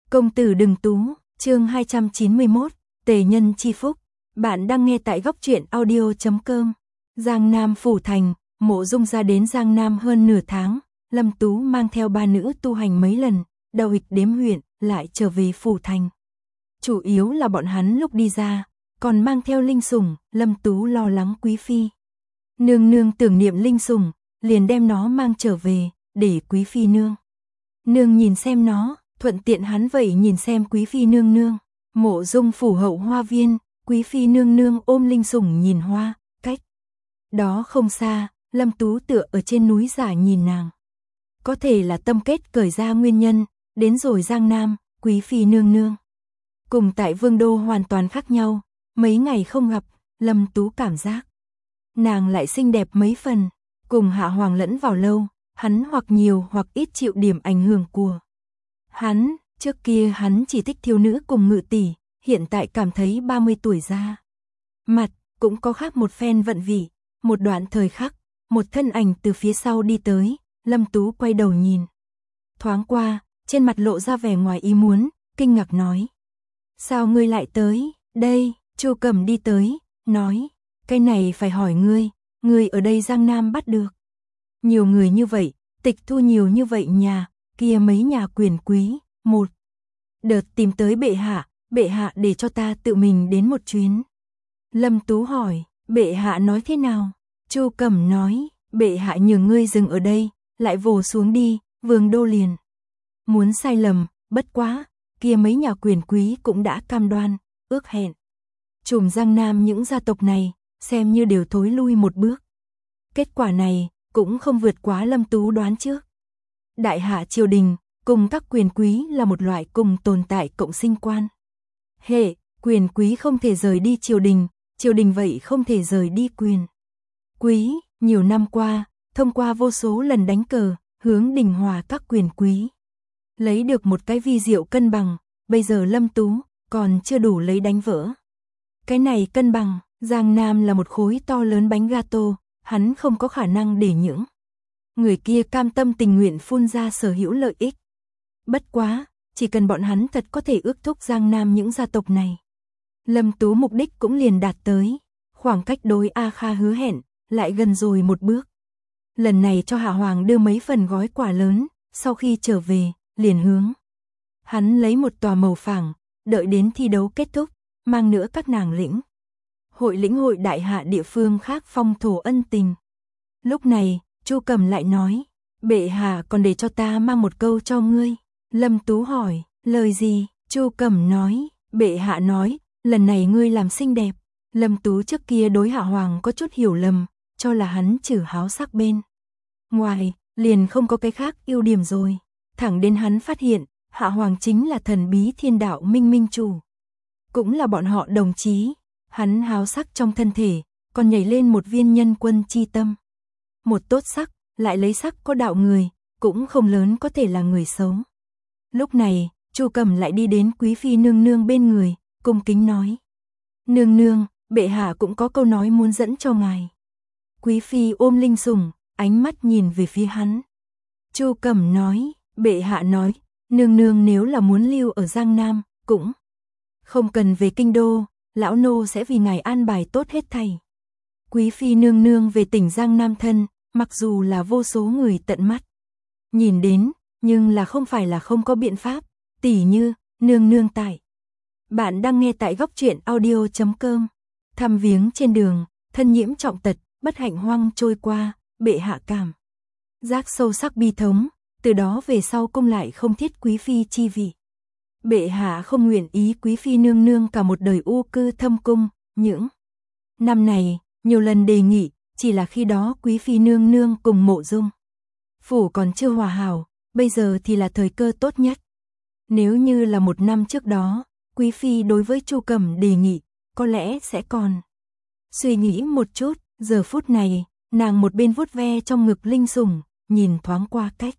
Công tử đừng tú, chương 291, Tề nhân chi phúc. Bạn đang nghe tại góc truyện audio.com. Giang Nam phủ thành, Mộ Dung ra đến Giang Nam hơn nửa tháng, Lâm Tú mang theo ba nữ tu hành mấy lần, đầu hịch đếm huyện, lại trở về phủ thành. Chủ yếu là bọn hắn lúc đi ra, còn mang theo linh sủng, Lâm Tú lo lắng quý phi. Nương nương tưởng niệm linh sủng, liền đem nó mang trở về, để quý phi nương. Nương nhìn xem nó, thuận tiện hắn vậy nhìn xem quý phi nương nương. Mộ Dung phủ hậu hoa viên, quý phi nương nương ôm linh sủng nhìn hoa, cách đó không xa, Lâm Tú tựa ở trên núi giả nhìn nàng. Có thể là tâm kết cởi ra nguyên nhân, đến rồi Giang Nam, quý phi nương nương. Cùng tại Vương Đô hoàn toàn khác nhau, mấy ngày không gặp, Lâm Tú cảm giác nàng lại xinh đẹp mấy phần, cùng Hạ Hoàng lẫn vào lâu, hắn hoặc nhiều hoặc ít chịu điểm ảnh hưởng của hắn. Trước kia hắn chỉ thích thiếu nữ cùng ngự tỷ, hiện tại cảm thấy 30 tuổi ra mặt cũng có khác một phen vận vị. Một đoạn thời khắc, một thân ảnh từ phía sau đi tới, Lâm Tú quay đầu nhìn. Thoáng qua, trên mặt lộ ra vẻ ngoài ý muốn, kinh ngạc nói: "Sao ngươi lại tới đây?" Chu Cẩm đi tới, nói: "Cái này phải hỏi ngươi ở đây Giang Nam bắt được nhiều người như vậy, tịch thu nhiều như vậy nhà, kia mấy nhà quyền quý, một đợt tìm tới bệ hạ để cho ta tự mình đến một chuyến." Lâm Tú hỏi: "Bệ hạ nói thế nào?" Chu Cẩm nói: "Bệ hạ nhường ngươi dừng ở đây, lại vồ xuống đi, Vương Đô liền muốn sai lầm, bất quá, kia mấy nhà quyền quý cũng đã cam đoan, ước hẹn. Trùm Giang Nam những gia tộc này, xem như đều thối lui một bước. Kết quả này, cũng không vượt quá Lâm Tú đoán trước. Đại hạ triều đình, cùng các quyền quý là một loại cùng tồn tại cộng sinh quan hệ, quyền quý không thể rời đi triều đình vậy không thể rời đi quyền quý. Nhiều năm qua, thông qua vô số lần đánh cờ, hướng đình hòa các quyền quý, lấy được một cái vi diệu cân bằng, bây giờ Lâm Tú còn chưa đủ lấy đánh vỡ cái này cân bằng. Giang Nam là một khối to lớn bánh gato, hắn không có khả năng để những người kia cam tâm tình nguyện phun ra sở hữu lợi ích. Bất quá, chỉ cần bọn hắn thật có thể ước thúc Giang Nam những gia tộc này, Lâm Tú mục đích cũng liền đạt tới, khoảng cách đối A Kha hứa hẹn, lại gần rồi một bước. Lần này cho Hạ Hoàng đưa mấy phần gói quà lớn, sau khi trở về, liền hướng hắn lấy một tòa màu phẳng, đợi đến thi đấu kết thúc, mang nữa các nàng lĩnh hội đại hạ địa phương khác phong thổ ân tình. Lúc này, Chu Cẩm lại nói: "Bệ hạ còn để cho ta mang một câu cho ngươi." Lâm Tú hỏi: "Lời gì?" Chu Cẩm nói: "Bệ hạ nói, lần này ngươi làm xinh đẹp." Lâm Tú trước kia đối Hạ Hoàng có chút hiểu lầm, cho là hắn trừ háo sắc bên ngoài, liền không có cái khác ưu điểm rồi. Thẳng đến hắn phát hiện, Hạ Hoàng chính là thần bí thiên đạo minh minh chủ, cũng là bọn họ đồng chí. Hắn háo sắc trong thân thể, còn nhảy lên một viên nhân quân chi tâm. Một tốt sắc, lại lấy sắc có đạo người, cũng không lớn có thể là người xấu. Lúc này, Chu Cẩm lại đi đến quý phi nương nương bên người, cung kính nói: "Nương nương, bệ hạ cũng có câu nói muốn dẫn cho ngài." Quý phi ôm linh sủng, ánh mắt nhìn về phía hắn. Chu Cẩm nói: "Bệ hạ nói, nương nương nếu là muốn lưu ở Giang Nam, cũng không cần về kinh đô, lão nô sẽ vì ngài an bài tốt hết thảy." Quý phi nương nương về tỉnh Giang Nam thân, mặc dù là vô số người tận mắt nhìn đến, nhưng là không phải là không có biện pháp, tỉ như nương nương tại. Bạn đang nghe tại góc truyện audio.com. Thăm viếng trên đường, thân nhiễm trọng tật, bất hạnh hoang trôi qua, bệ hạ cảm giác sâu sắc bi thống, từ đó về sau cung lại không thiết quý phi chi vị. Bệ hạ không nguyện ý quý phi nương nương cả một đời u cư thâm cung, những năm này, nhiều lần đề nghị, chỉ là khi đó quý phi nương nương cùng Mộ Dung phủ còn chưa hòa hảo, bây giờ thì là thời cơ tốt nhất. Nếu như là một năm trước đó, quý phi đối với Chu Cẩm đề nghị, có lẽ sẽ còn suy nghĩ một chút. Giờ phút này, nàng một bên vuốt ve trong ngực linh sủng, nhìn thoáng qua cách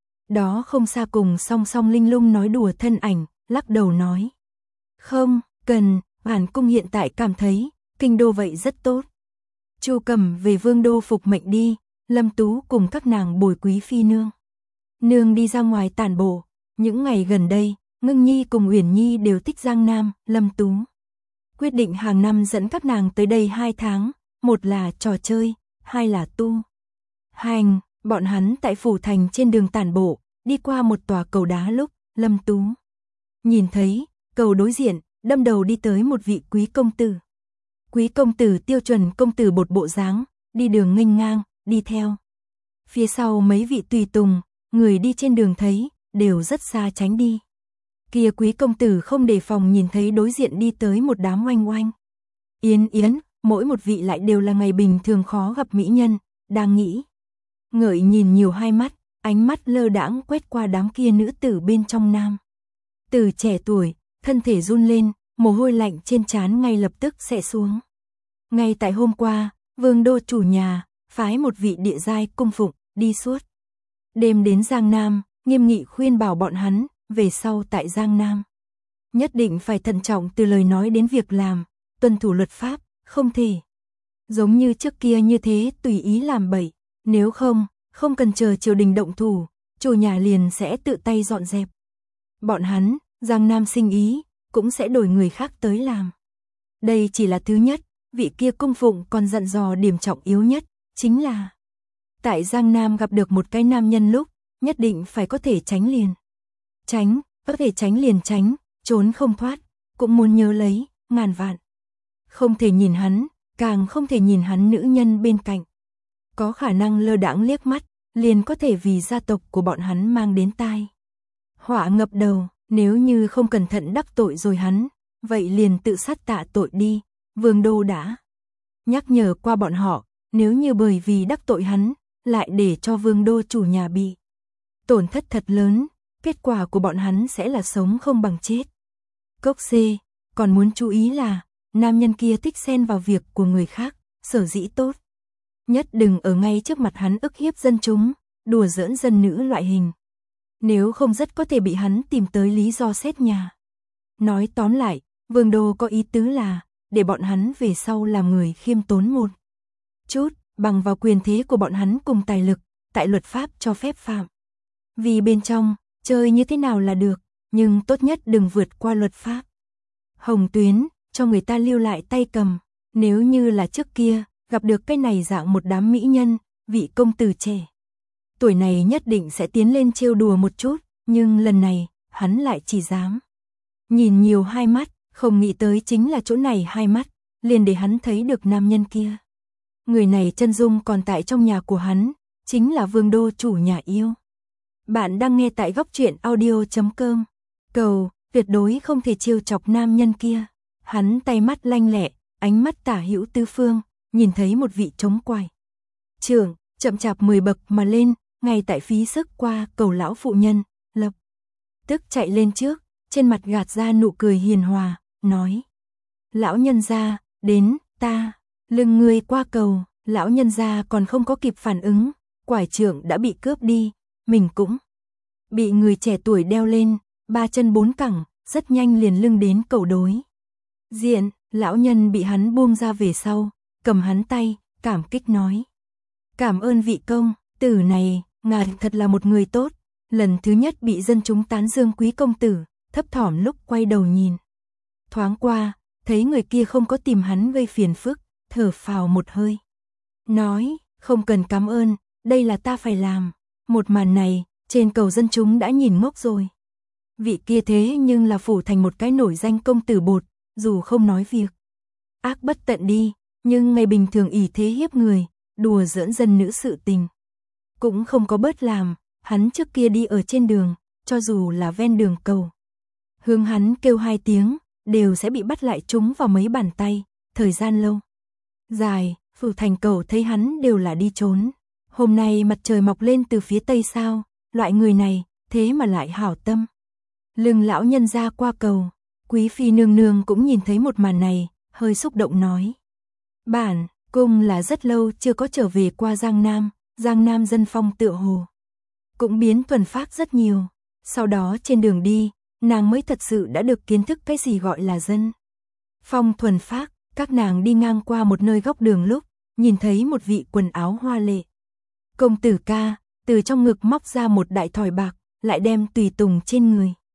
đó không xa cùng song song linh lung nói đùa thân ảnh, lắc đầu nói: "Không cần, bản cung hiện tại cảm thấy kinh đô vậy rất tốt. Chu Cẩm về Vương Đô phục mệnh đi." Lâm Tú cùng các nàng bồi quý phi nương đi ra ngoài tản bộ. Những ngày gần đây, Ngưng Nhi cùng Uyển Nhi đều thích Giang Nam, Lâm Tú quyết định hàng năm dẫn các nàng tới đây 2 tháng, một là trò chơi, hai là tu hành. Bọn hắn tại phủ thành trên đường tản bộ, đi qua một tòa cầu đá lúc Lâm Tú nhìn thấy cầu đối diện, đâm đầu đi tới một vị quý công tử. Quý công tử tiêu chuẩn công tử bột bộ dáng, đi đường nghênh ngang, đi theo phía sau mấy vị tùy tùng, người đi trên đường thấy đều rất xa tránh đi. Kia quý công tử không đề phòng nhìn thấy đối diện đi tới một đám oanh oanh yến yến, mỗi một vị lại đều là ngày bình thường khó gặp mỹ nhân, đang nghĩ ngợi nhìn nhiều hai mắt, ánh mắt lơ đãng quét qua đám kia nữ tử bên trong nam tử trẻ tuổi, thân thể run lên, mồ hôi lạnh trên trán ngay lập tức xẻ xuống. Ngay tại hôm qua, Vương đô chủ nhà phái một vị địa giai cung phụng đi suốt đêm đến Giang Nam, nghiêm nghị khuyên bảo bọn hắn về sau tại Giang Nam nhất định phải thận trọng từ lời nói đến việc làm, tuân thủ luật pháp, không thể giống như trước kia như thế tùy ý làm bậy, nếu không cần chờ triều đình động thủ, chủ nhà liền sẽ tự tay dọn dẹp. Bọn hắn, Giang Nam sinh ý, cũng sẽ đổi người khác tới làm. Đây chỉ là thứ nhất, vị kia cung phụng còn dặn dò điểm trọng yếu nhất, chính là tại Giang Nam gặp được một cái nam nhân lúc, nhất định phải có thể tránh liền. Có thể tránh liền tránh, trốn không thoát, cũng muốn nhớ lấy, ngàn vạn. Không thể nhìn hắn, càng không thể nhìn hắn nữ nhân bên cạnh. Có khả năng lơ đãng liếc mắt, liền có thể vì gia tộc của bọn hắn mang đến tai họa ngập đầu, nếu như không cẩn thận đắc tội rồi hắn, vậy liền tự sát tạ tội đi. Vương đô đã nhắc nhở qua bọn họ, nếu như bởi vì đắc tội hắn, lại để cho Vương đô chủ nhà bị tổn thất thật lớn, kết quả của bọn hắn sẽ là sống không bằng chết. Cốc C, còn muốn chú ý là, nam nhân kia thích xen vào việc của người khác, sở dĩ tốt nhất đừng ở ngay trước mặt hắn ức hiếp dân chúng, đùa giỡn dân nữ loại hình. Nếu không rất có thể bị hắn tìm tới lý do xét nhà. Nói tóm lại, Vương đô có ý tứ là, để bọn hắn về sau làm người khiêm tốn một chút, bằng vào quyền thế của bọn hắn cùng tài lực, tại luật pháp cho phép phạm. Vì bên trong, chơi như thế nào là được, nhưng tốt nhất đừng vượt qua luật pháp. Hồng tuyến, cho người ta lưu lại tay cầm, nếu như là trước kia, gặp được cái này dạng một đám mỹ nhân, vị công tử trẻ tuổi này nhất định sẽ tiến lên trêu đùa một chút, nhưng lần này, hắn lại chỉ dám nhìn nhiều hai mắt, không nghĩ tới chính là chỗ này hai mắt, liền để hắn thấy được nam nhân kia. Người này chân dung còn tại trong nhà của hắn, chính là Vương đô chủ nhà yêu. Bạn đang nghe tại góc truyện audio.com. Cầu, tuyệt đối không thể trêu chọc nam nhân kia. Hắn tay mắt lanh lẹ, ánh mắt tả hữu tứ phương, nhìn thấy một vị trống quải trưởng, chậm chạp 10 bậc mà lên, ngay tại phí sức qua cầu lão phụ nhân, lập tức chạy lên trước, trên mặt gạt ra nụ cười hiền hòa, nói: lão nhân gia, đến, ta lưng ngươi qua cầu. Lão nhân gia còn không có kịp phản ứng, quải trưởng đã bị cướp đi, mình cũng bị người trẻ tuổi đeo lên, 3 chân 4 cẳng, rất nhanh liền lưng đến cầu đối diện. Lão nhân bị hắn buông ra về sau, cầm hắn tay, cảm kích nói: cảm ơn vị công tử này, ngài thật là một người tốt. Lần thứ nhất bị dân chúng tán dương quý công tử, thấp thỏm lúc quay đầu nhìn thoáng qua, thấy người kia không có tìm hắn gây phiền phức, thở phào một hơi, nói: không cần cảm ơn, đây là ta phải làm. Một màn này, trên cầu dân chúng đã nhìn ngốc rồi. Vị kia thế nhưng là phủ thành một cái nổi danh công tử bột, dù không nói việc ác bất tận đi, nhưng ngày bình thường ỷ thế hiếp người, đùa giỡn dân nữ sự tình cũng không có bớt làm. Hắn trước kia đi ở trên đường, cho dù là ven đường cầu, hướng hắn kêu 2 tiếng, đều sẽ bị bắt lại trúng vào mấy bàn tay. Thời gian lâu dài, phủ thành cầu thấy hắn đều là đi trốn. Hôm nay mặt trời mọc lên từ phía tây sao, loại người này, thế mà lại hảo tâm lưng lão nhân ra qua cầu. Quý phi nương nương cũng nhìn thấy một màn này, hơi xúc động nói: bản cung là rất lâu chưa có trở về qua Giang Nam dân phong tựa hồ cũng biến thuần phác rất nhiều. Sau đó trên đường đi, nàng mới thật sự đã được kiến thức cái gì gọi là dân phong thuần phác. Các nàng đi ngang qua một nơi góc đường lúc, nhìn thấy một vị quần áo hoa lệ công tử ca, từ trong ngực móc ra một đại thỏi bạc, lại đem tùy tùng trên người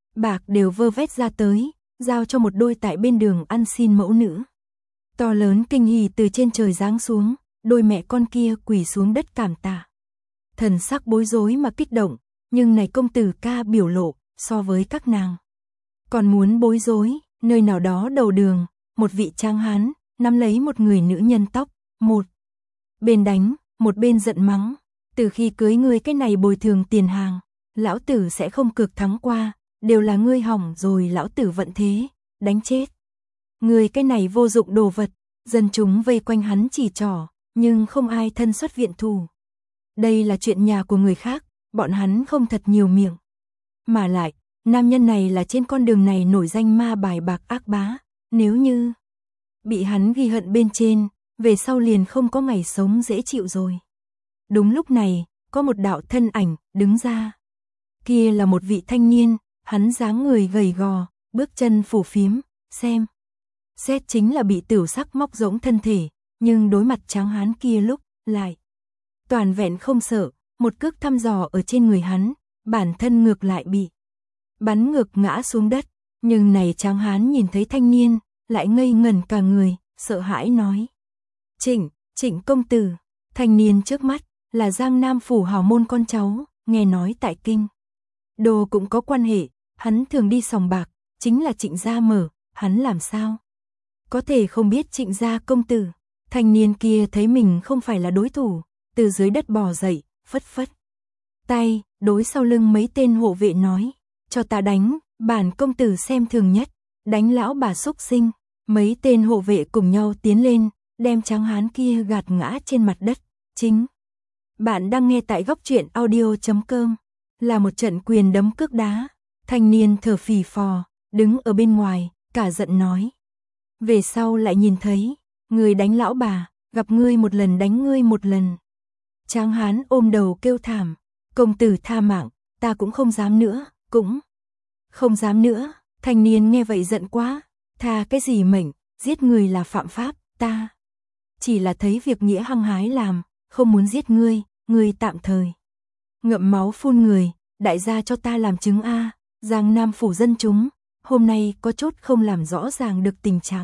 bạc đều vơ vét ra tới, giao cho một đôi tại bên đường ăn xin mẫu nữ. To lớn kinh hỉ từ trên trời giáng xuống, đôi mẹ con kia quỳ xuống đất cảm tạ. Thần sắc bối rối mà kích động, nhưng này công tử ca biểu lộ, so với các nàng còn muốn bối rối. Nơi nào đó đầu đường, một vị tráng hán nắm lấy một người nữ nhân tóc, một bên đánh, một bên giận mắng, từ khi cưới ngươi cái này bồi thường tiền hàng, lão tử sẽ không cược thắng qua, đều là ngươi hỏng rồi lão tử vận thế, đánh chết ngươi cái này vô dụng đồ vật. Dân chúng vây quanh hắn chỉ trỏ, nhưng không ai thân xuất viện thù. Đây là chuyện nhà của người khác, bọn hắn không thật nhiều miệng. Mà lại, nam nhân này là trên con đường này nổi danh ma bài bạc ác bá, nếu như bị hắn ghi hận bên trên, về sau liền không có ngày sống dễ chịu rồi. Đúng lúc này, có một đạo thân ảnh đứng ra. Kia là một vị thanh niên, hắn dáng người gầy gò, bước chân phù phiếm, xem xét chính là bị tửu sắc móc rỗng thân thể, nhưng đối mặt tráng hán kia lúc lại toàn vẹn không sợ, một cước thăm dò ở trên người hắn, bản thân ngược lại bị bắn ngược ngã xuống đất. Nhưng này tráng hán nhìn thấy thanh niên, lại ngây ngẩn cả người, sợ hãi nói: Trịnh công tử. Thanh niên trước mắt là Giang Nam phủ hào môn con cháu, nghe nói tại kinh đô cũng có quan hệ, hắn thường đi sòng bạc, chính là Trịnh gia mở, hắn làm sao có thể không biết Trịnh gia công tử. Thanh niên kia thấy mình không phải là đối thủ, từ dưới đất bò dậy, phất phất tay, đối sau lưng mấy tên hộ vệ nói: cho ta đánh, bản công tử xem thường nhất, đánh lão bà xúc sinh. Mấy tên hộ vệ cùng nhau tiến lên, đem tráng hán kia gạt ngã trên mặt đất. Bạn đang nghe tại góc truyện audio.com, là một trận quyền đấm cước đá. Thanh niên thở phì phò, đứng ở bên ngoài, cả giận nói: về sau lại nhìn thấy người đánh lão bà, gặp ngươi một lần đánh ngươi một lần. Tráng hán ôm đầu kêu thảm: công tử tha mạng, ta cũng không dám nữa, cũng không dám nữa. Thanh niên nghe vậy giận quá: tha cái gì mệnh, giết người là phạm pháp, ta chỉ là thấy việc nghĩa hăng hái làm, không muốn giết ngươi, ngươi tạm thời ngậm máu phun người, đại gia cho ta làm chứng a. Giang Nam phủ dân chúng hôm nay có chút không làm rõ ràng được tình trạng.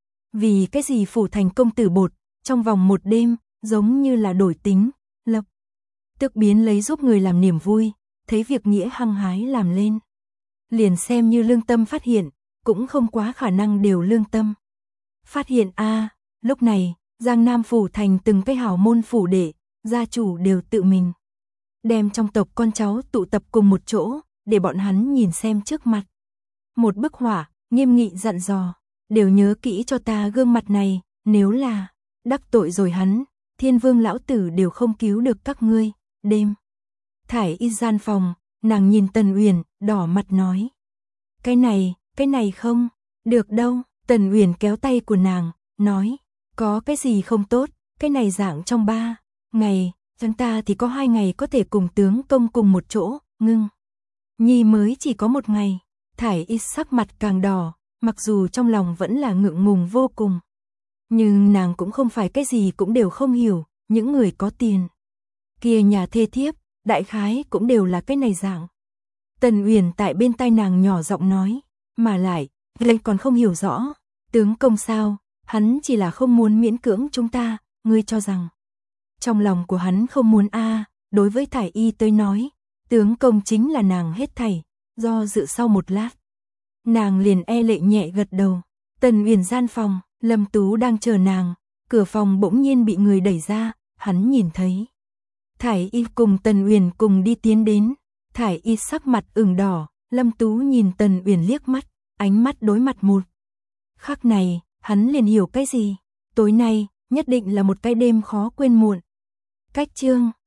Vì cái gì phủ thành công tử bột, trong vòng một đêm, giống như là đổi tính, lập tức biến lấy giúp người làm niềm vui, thấy việc nghĩa hăng hái làm lên. Liền xem như lương tâm phát hiện, cũng không quá khả năng đều lương tâm phát hiện a. Lúc này, Giang Nam phủ thành từng cái hào môn phủ đệ, gia chủ đều tự mình đem trong tộc con cháu tụ tập cùng một chỗ, để bọn hắn nhìn xem trước mặt một bức họa, nghiêm nghị dặn dò: đều nhớ kỹ cho ta gương mặt này, nếu là đắc tội rồi hắn, Thiên Vương lão tử đều không cứu được các ngươi. Đêm thải y gian phòng, nàng nhìn Tần Uyển, đỏ mặt nói: cái này không được đâu. Tần Uyển kéo tay của nàng, nói: có cái gì không tốt, cái này dạng trong 3 ngày, chúng ta thì có 2 ngày có thể cùng tướng công cùng một chỗ, ngưng nhi mới chỉ có 1 ngày. Thải y sắc mặt càng đỏ, mặc dù trong lòng vẫn là ngượng ngùng vô cùng, nhưng nàng cũng không phải cái gì cũng đều không hiểu, những người có tiền kia nhà thê thiếp, đại khái cũng đều là cái này dạng. Tần Uyển tại bên tai nàng nhỏ giọng nói: mà lại, ngươi còn không hiểu rõ, tướng công sao, hắn chỉ là không muốn miễn cưỡng chúng ta, ngươi cho rằng trong lòng của hắn không muốn a. Đối với Thải y tới nói, tướng công chính là nàng hết thảy. Do dự sau một lát, nàng liền e lệ nhẹ gật đầu. Tần Uyển gian phòng, Lâm Tú đang chờ nàng, cửa phòng bỗng nhiên bị người đẩy ra, hắn nhìn thấy Thải y cùng Tần Uyển cùng đi tiến đến. Thải y sắc mặt ửng đỏ, Lâm Tú nhìn Tần Uyển liếc mắt, ánh mắt đối mặt một khắc này, hắn liền hiểu cái gì. Tối nay, nhất định là một cái đêm khó quên muộn. Cách chương